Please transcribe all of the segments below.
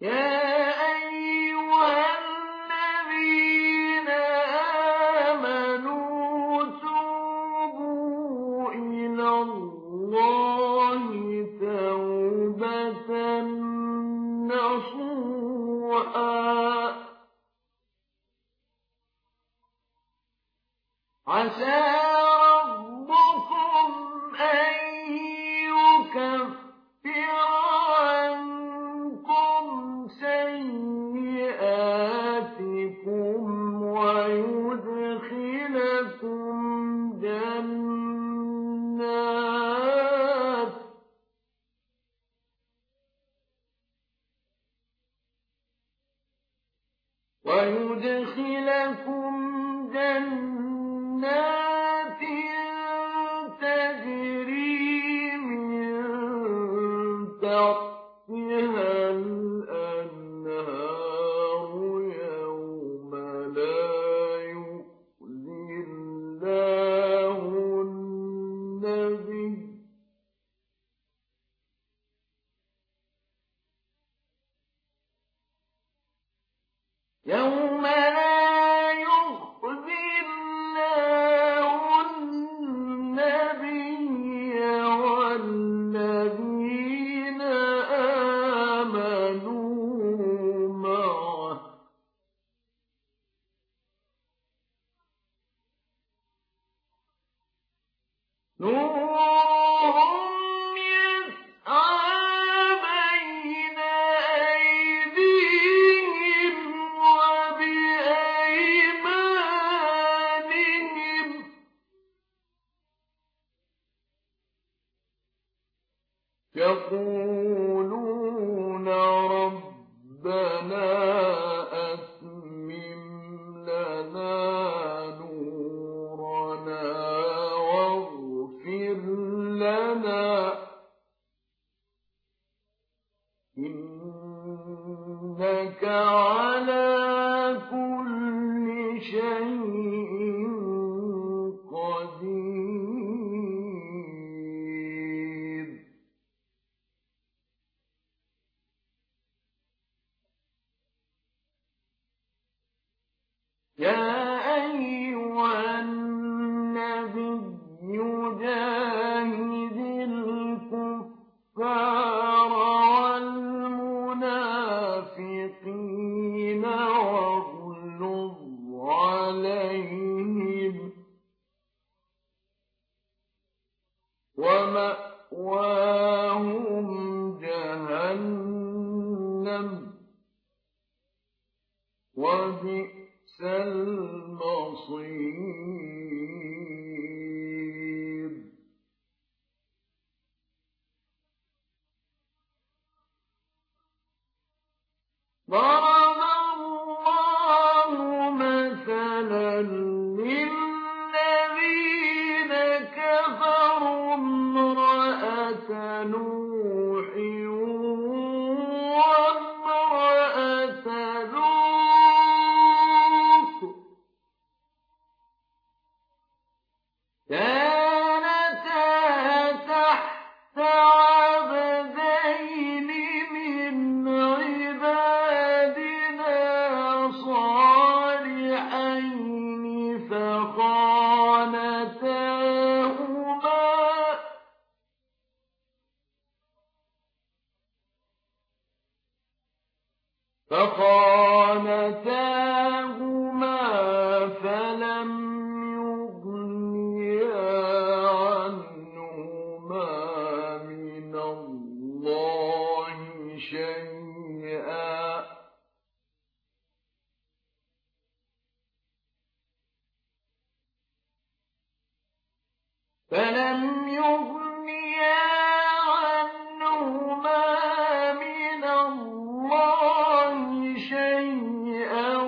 يا أيها الذين آمنوا توبوا إلى الله توبة نصوحا عسى ربكم أن يكفر عنكم سيئاتكم ويدخلكم جنات تجري من تحتها الأنهار يوم لا يخزي الله النبي يوم لا يخزي الله النبي والذين آمنوا معه نورهم يسعى بين أيديهم وبأيمانهم يقولون ربنا أتمم لنا نورنا واغفر لنا إنك على كل شيء قدير يا أيها النبي جاهد الكفار والمنافقين واغلظ عليهم ومأواهم جهنم وبئس المصير ضرب الله مثلا للذين كفروا امرأة نوح وامرأة لوط كانتا تحت عبدين من عبادنا صالحين فخانتاهما فلم يغنيا عنهما من الله شيئا من الله شيئا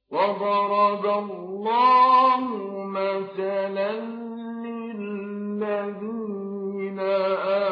وضرب الله مثلا للذين